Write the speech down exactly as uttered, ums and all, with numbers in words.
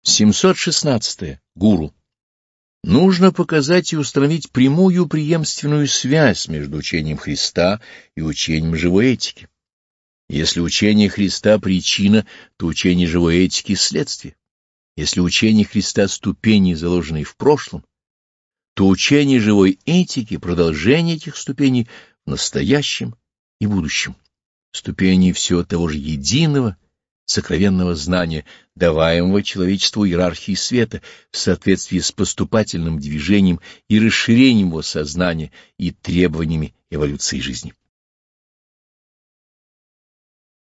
семьсот шестнадцатое. Гуру. Нужно показать и установить прямую преемственную связь между учением Христа и учением живой этики. Если учение Христа — причина, то учение живой этики — следствие. Если учение Христа — ступени, заложенные в прошлом, то учение живой этики — продолжение этих ступеней в настоящем и будущем. Ступени всего того же единого, сокровенного знания, даваемого человечеству иерархии света в соответствии с поступательным движением и расширением его сознания и требованиями эволюции жизни.